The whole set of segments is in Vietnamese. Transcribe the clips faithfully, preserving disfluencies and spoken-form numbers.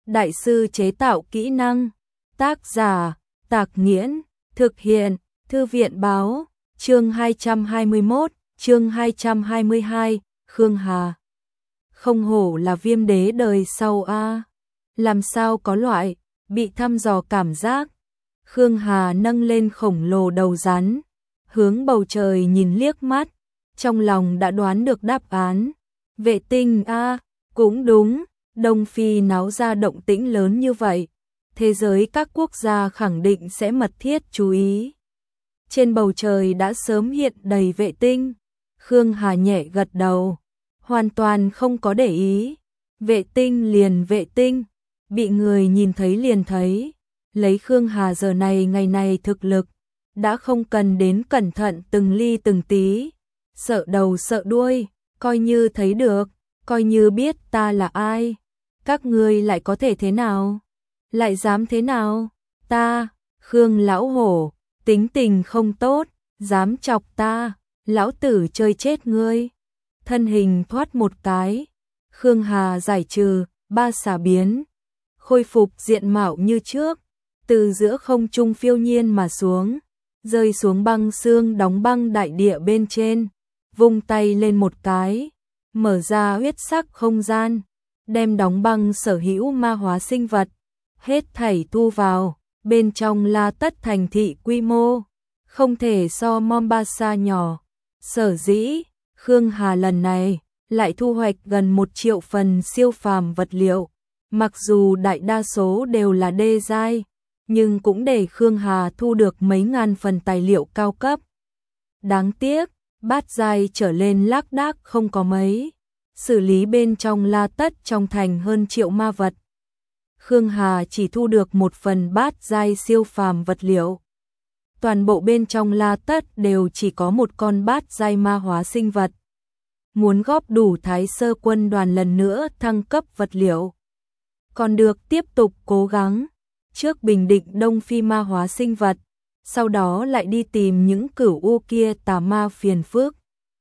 đại sư chế tạo kỹ năng. Tác giả, Tạc Nghiễn, thực hiện, Thư viện báo, chương hai trăm hai mươi mốt, chương hai trăm hai mươi hai, Khương Hà. Không hổ là viêm đế đời sau a, làm sao có loại bị thăm dò cảm giác. Khương Hà nâng lên khổng lồ đầu rắn, hướng bầu trời nhìn liếc mắt, trong lòng đã đoán được đáp án. Vệ tinh a, cũng đúng, Đông Phi náo ra động tĩnh lớn như vậy, thế giới các quốc gia khẳng định sẽ mật thiết chú ý. Trên bầu trời đã sớm hiện đầy vệ tinh. Khương Hà nhẹ gật đầu, hoàn toàn không có để ý. Vệ tinh liền vệ tinh, bị người nhìn thấy liền thấy. Lấy Khương Hà giờ này ngày này thực lực, đã không cần đến cẩn thận từng ly từng tí, sợ đầu sợ đuôi, coi như thấy được, coi như biết ta là ai. Các ngươi lại có thể thế nào? Lại dám thế nào? Ta, Khương lão hổ, tính tình không tốt, dám chọc ta, lão tử chơi chết ngươi. Thân hình thoát một cái, Khương Hà giải trừ ba xà biến, khôi phục diện mạo như trước, từ giữa không trung phiêu nhiên mà xuống, rơi xuống băng xương đóng băng đại địa bên trên, vung tay lên một cái, mở ra huyết sắc không gian, đem đóng băng sở hữu ma hóa sinh vật, hết thảy thu vào, bên trong là tất thành thị quy mô, không thể so Mombasa nhỏ. Sở dĩ, Khương Hà lần này lại thu hoạch gần một triệu phần siêu phàm vật liệu, mặc dù đại đa số đều là đê giai, nhưng cũng để Khương Hà thu được mấy ngàn phần tài liệu cao cấp. Đáng tiếc, bát giai trở lên lác đác không có mấy, xử lý bên trong La Tất trong thành hơn triệu ma vật. Khương Hà chỉ thu được một phần bát giai siêu phàm vật liệu. Toàn bộ bên trong La Tất đều chỉ có một con bát giai ma hóa sinh vật. Muốn góp đủ Thái Sơ quân đoàn lần nữa thăng cấp vật liệu, còn được tiếp tục cố gắng. Trước bình định Đông Phi ma hóa sinh vật, sau đó lại đi tìm những cửu u kia tà ma phiền phức.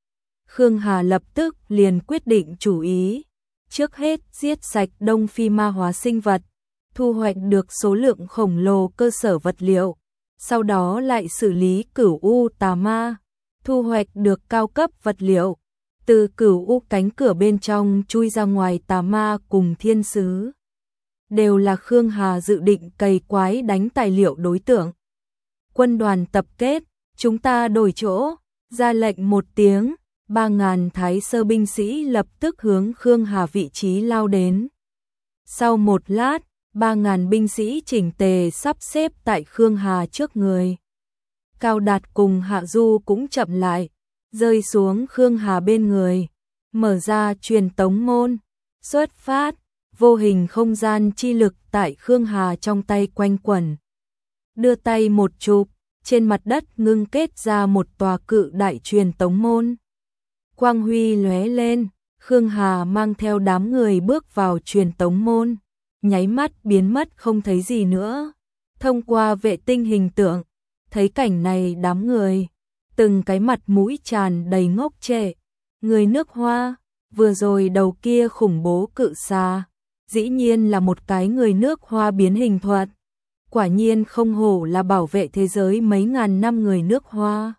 Khương Hà lập tức liền quyết định chủ ý, trước hết giết sạch Đông Phi ma hóa sinh vật, thu hoạch được số lượng khổng lồ cơ sở vật liệu, sau đó lại xử lý cửu u tà ma, thu hoạch được cao cấp vật liệu, từ cửu u cánh cửa bên trong chui ra ngoài tà ma cùng thiên sứ. Đều là Khương Hà dự định cày quái đánh tài liệu đối tượng. Quân đoàn tập kết, chúng ta đổi chỗ, ra lệnh một tiếng, ba ngàn Thái Sơ binh sĩ lập tức hướng Khương Hà vị trí lao đến. Sau một lát, ba ngàn binh sĩ chỉnh tề sắp xếp tại Khương Hà trước người. Cao Đạt cùng Hạ Du cũng chậm lại, rơi xuống Khương Hà bên người, mở ra truyền tống môn, xuất phát. Vô hình không gian chi lực tại Khương Hà trong tay quanh quẩn. Đưa tay một chụp, trên mặt đất ngưng kết ra một tòa cự đại truyền tống môn. Quang huy lóe lên, Khương Hà mang theo đám người bước vào truyền tống môn, nháy mắt biến mất không thấy gì nữa. Thông qua vệ tinh hình tượng, thấy cảnh này đám người, từng cái mặt mũi tràn đầy ngốc trệ. Người nước Hoa, vừa rồi đầu kia khủng bố cự xà, dĩ nhiên là một cái người nước Hoa biến hình thuật. Quả nhiên không hổ là bảo vệ thế giới mấy ngàn năm người nước Hoa.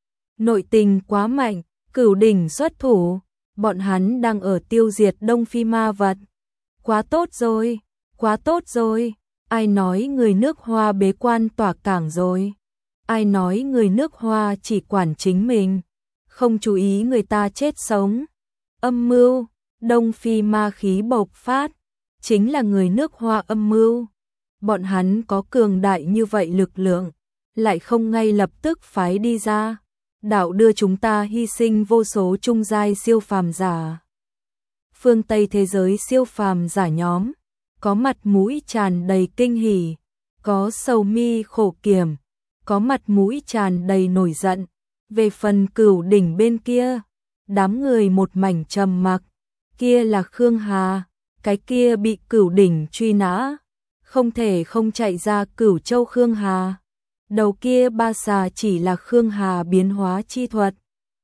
Nội tình quá mạnh, cửu đỉnh xuất thủ, bọn hắn đang ở tiêu diệt Đông Phi ma vật. Quá tốt rồi, quá tốt rồi, ai nói người nước Hoa bế quan tỏa cảng rồi? Ai nói người nước Hoa chỉ quản chính mình, không chú ý người ta chết sống? Âm mưu, Đông Phi ma khí bộc phát, chính là người nước Hoa âm mưu. Bọn hắn có cường đại như vậy lực lượng, lại không ngay lập tức phái đi ra, đạo đưa chúng ta hy sinh vô số trung giai siêu phàm giả. Phương Tây thế giới siêu phàm giả nhóm, có mặt mũi tràn đầy kinh hỉ, có sầu mi khổ kiểm, có mặt mũi tràn đầy nổi giận. Về phần cửu đỉnh bên kia, đám người một mảnh trầm mặc. Kia là Khương Hà, cái kia bị cửu đỉnh truy nã, không thể không chạy ra Cửu Châu Khương Hà. Đầu kia ba xà chỉ là Khương Hà biến hóa chi thuật.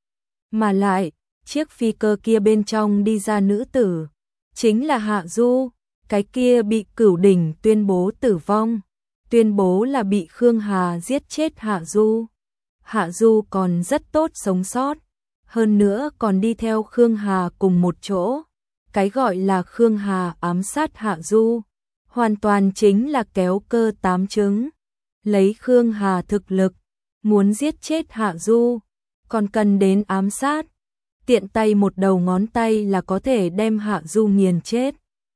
Mà lại, chiếc phi cơ kia bên trong đi ra nữ tử, chính là Hạ Du, cái kia bị Cửu Đỉnh tuyên bố tử vong, tuyên bố là bị Khương Hà giết chết Hạ Du. Hạ Du còn rất tốt sống sót, hơn nữa còn đi theo Khương Hà cùng một chỗ. Cái gọi là Khương Hà ám sát Hạ Du, hoàn toàn chính là kéo cơ tám trứng. Lấy Khương Hà thực lực, muốn giết chết Hạ Du, còn cần đến ám sát. Tiện tay một đầu ngón tay là có thể đem Hạ Du nghiền chết.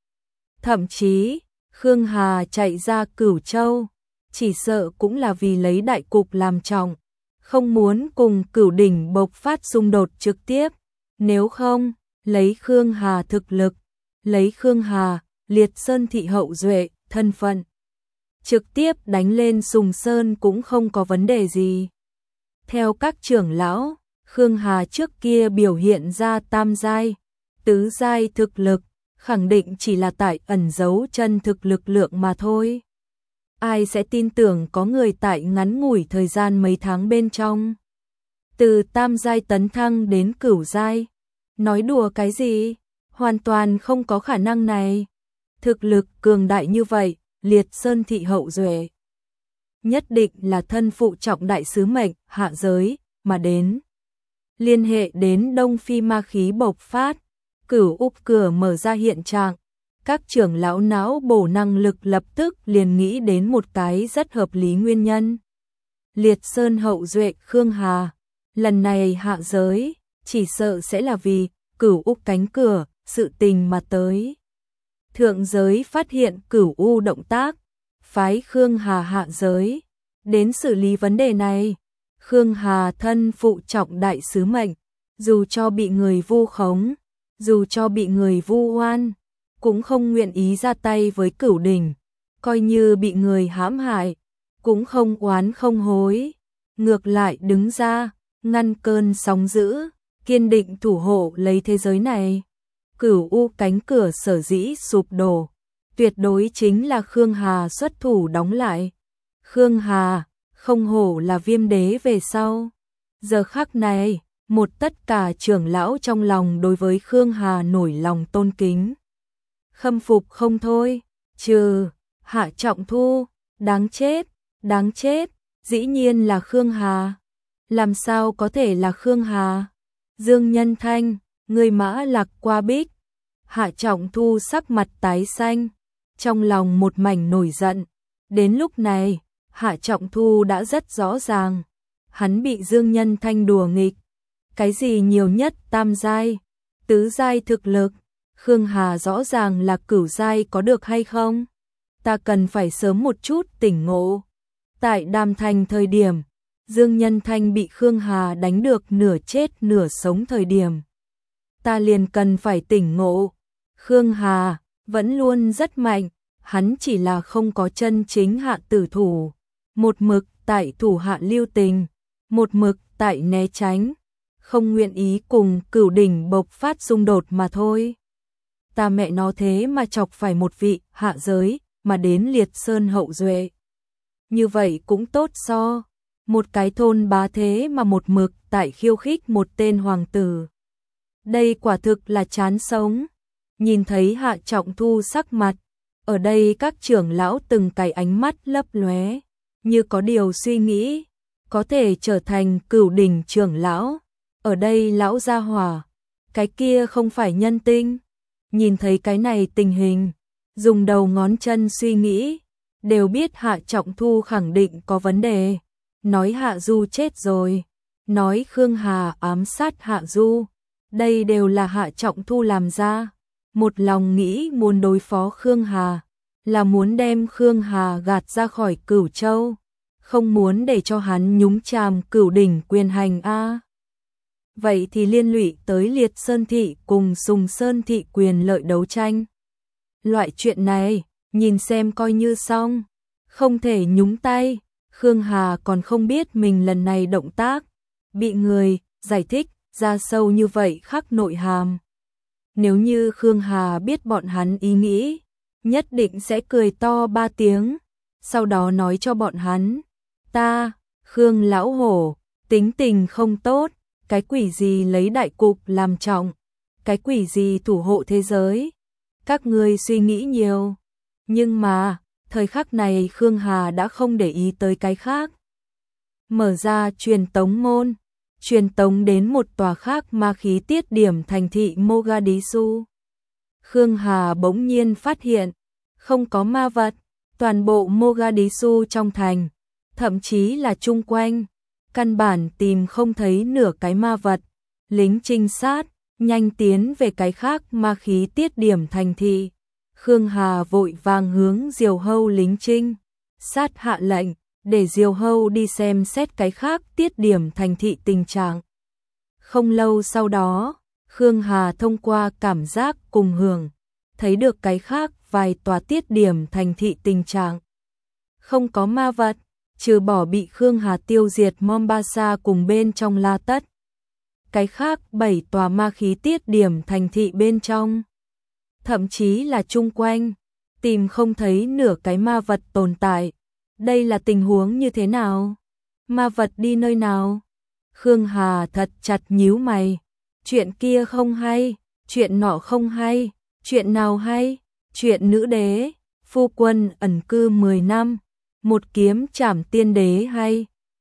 Thậm chí, Khương Hà chạy ra Cửu Châu, chỉ sợ cũng là vì lấy đại cục làm trọng, không muốn cùng Cửu Đỉnh bộc phát xung đột trực tiếp. Nếu không, lấy Khương Hà thực lực, lấy Khương Hà, Liệt Sơn thị hậu duệ, thân phận, trực tiếp đánh lên Sùng Sơn cũng không có vấn đề gì. Theo các trưởng lão, Khương Hà trước kia biểu hiện ra tam giai, tứ giai thực lực, khẳng định chỉ là tại ẩn giấu chân thực lực lượng mà thôi. Ai sẽ tin tưởng có người tại ngắn ngủi thời gian mấy tháng bên trong, từ tam giai tấn thăng đến cửu giai? Nói đùa cái gì? Hoàn toàn không có khả năng này. Thực lực cường đại như vậy, Liệt Sơn thị hậu duệ nhất định là thân phụ trọng đại sứ mệnh hạ giới mà đến. Liên hệ đến Đông Phi ma khí bộc phát, Cửu Úc cửa mở ra hiện trạng, các trưởng lão não bổ năng lực lập tức liền nghĩ đến một cái rất hợp lý nguyên nhân. Liệt Sơn hậu duệ Khương Hà, lần này hạ giới, chỉ sợ sẽ là vì Cửu Úc cánh cửa, sự tình mà tới. Thượng giới phát hiện Cửu U động tác, phái Khương Hà hạ giới, đến xử lý vấn đề này. Khương Hà thân phụ trọng đại sứ mệnh, dù cho bị người vu khống, dù cho bị người vu oan, cũng không nguyện ý ra tay với Cửu Đỉnh, coi như bị người hãm hại, cũng không oán không hối, ngược lại đứng ra, ngăn cơn sóng dữ, kiên định thủ hộ lấy thế giới này. Cửu U cánh cửa sở dĩ sụp đổ, tuyệt đối chính là Khương Hà xuất thủ đóng lại. Khương Hà, không hổ là Viêm Đế về sau. Giờ khắc này, một tất cả trưởng lão trong lòng đối với Khương Hà nổi lòng tôn kính, khâm phục không thôi. Trừ Hạ Trọng Thu, đáng chết, đáng chết, dĩ nhiên là Khương Hà. Làm sao có thể là Khương Hà? Dương Nhân Thanh, người mã lạc qua bích. Hạ Trọng Thu sắc mặt tái xanh, trong lòng một mảnh nổi giận. Đến lúc này, Hạ Trọng Thu đã rất rõ ràng, hắn bị Dương Nhân Thanh đùa nghịch. Cái gì nhiều nhất tam giai, tứ giai thực lực, Khương Hà rõ ràng là cửu giai có được hay không? Ta cần phải sớm một chút tỉnh ngộ. Tại Đàm Thành thời điểm, Dương Nhân Thanh bị Khương Hà đánh được nửa chết nửa sống thời điểm, ta liền cần phải tỉnh ngộ. Khương Hà vẫn luôn rất mạnh, hắn chỉ là không có chân chính hạ tử thủ, một mực tại thủ hạ lưu tình, một mực tại né tránh, không nguyện ý cùng Cửu Đỉnh bộc phát xung đột mà thôi. Ta mẹ nó thế mà chọc phải một vị hạ giới mà đến Liệt Sơn hậu duệ. Như vậy cũng tốt so, một cái thôn bá thế mà một mực tại khiêu khích một tên hoàng tử. Đây quả thực là chán sống. Nhìn thấy Hạ Trọng Thu sắc mặt, ở đây các trưởng lão từng cái ánh mắt lấp lóe, như có điều suy nghĩ, có thể trở thành Cửu Đỉnh trưởng lão. Ở đây lão gia hỏa, cái kia không phải nhân tinh. Nhìn thấy cái này tình hình, dùng đầu ngón chân suy nghĩ, đều biết Hạ Trọng Thu khẳng định có vấn đề. Nói Hạ Du chết rồi, nói Khương Hà ám sát Hạ Du, đây đều là Hạ Trọng Thu làm ra. Một lòng nghĩ muốn đối phó Khương Hà, là muốn đem Khương Hà gạt ra khỏi Cửu Châu, không muốn để cho hắn nhúng chàm Cửu Đỉnh quyền hành a. Vậy thì liên lụy tới Liệt Sơn thị cùng Sùng Sơn thị quyền lợi đấu tranh. Loại chuyện này, nhìn xem coi như xong, không thể nhúng tay. Khương Hà còn không biết mình lần này động tác, bị người giải thích ra sâu như vậy khắc nội hàm. Nếu như Khương Hà biết bọn hắn ý nghĩ, nhất định sẽ cười to ba tiếng, sau đó nói cho bọn hắn, ta, Khương lão hổ, tính tình không tốt, cái quỷ gì lấy đại cục làm trọng, cái quỷ gì thủ hộ thế giới, các ngươi suy nghĩ nhiều. Nhưng mà, thời khắc này Khương Hà đã không để ý tới cái khác. Mở ra truyền tống môn, truyền tống đến một tòa khác ma khí tiết điểm thành thị Mogadishu. Khương Hà bỗng nhiên phát hiện, không có ma vật, toàn bộ Mogadishu trong thành, thậm chí là chung quanh, căn bản tìm không thấy nửa cái ma vật. Lính trinh sát nhanh tiến về cái khác ma khí tiết điểm thành thị. Khương Hà vội vàng hướng Diều Hâu lính trinh sát hạ lệnh, để Diều Hâu đi xem xét cái khác tiết điểm thành thị tình trạng. Không lâu sau đó, Khương Hà thông qua cảm giác cùng hưởng, thấy được cái khác vài tòa tiết điểm thành thị tình trạng. Không có ma vật, trừ bỏ bị Khương Hà tiêu diệt Mombasa cùng bên trong La Tất. Cái khác bảy tòa ma khí tiết điểm thành thị bên trong, thậm chí là chung quanh, tìm không thấy nửa cái ma vật tồn tại. Đây là tình huống như thế nào? Ma vật đi nơi nào? Khương Hà thật chặt nhíu mày. Chuyện kia không hay, chuyện nọ không hay, chuyện nào hay? Chuyện nữ đế, phu quân ẩn cư mười năm, một kiếm trảm tiên đế hay?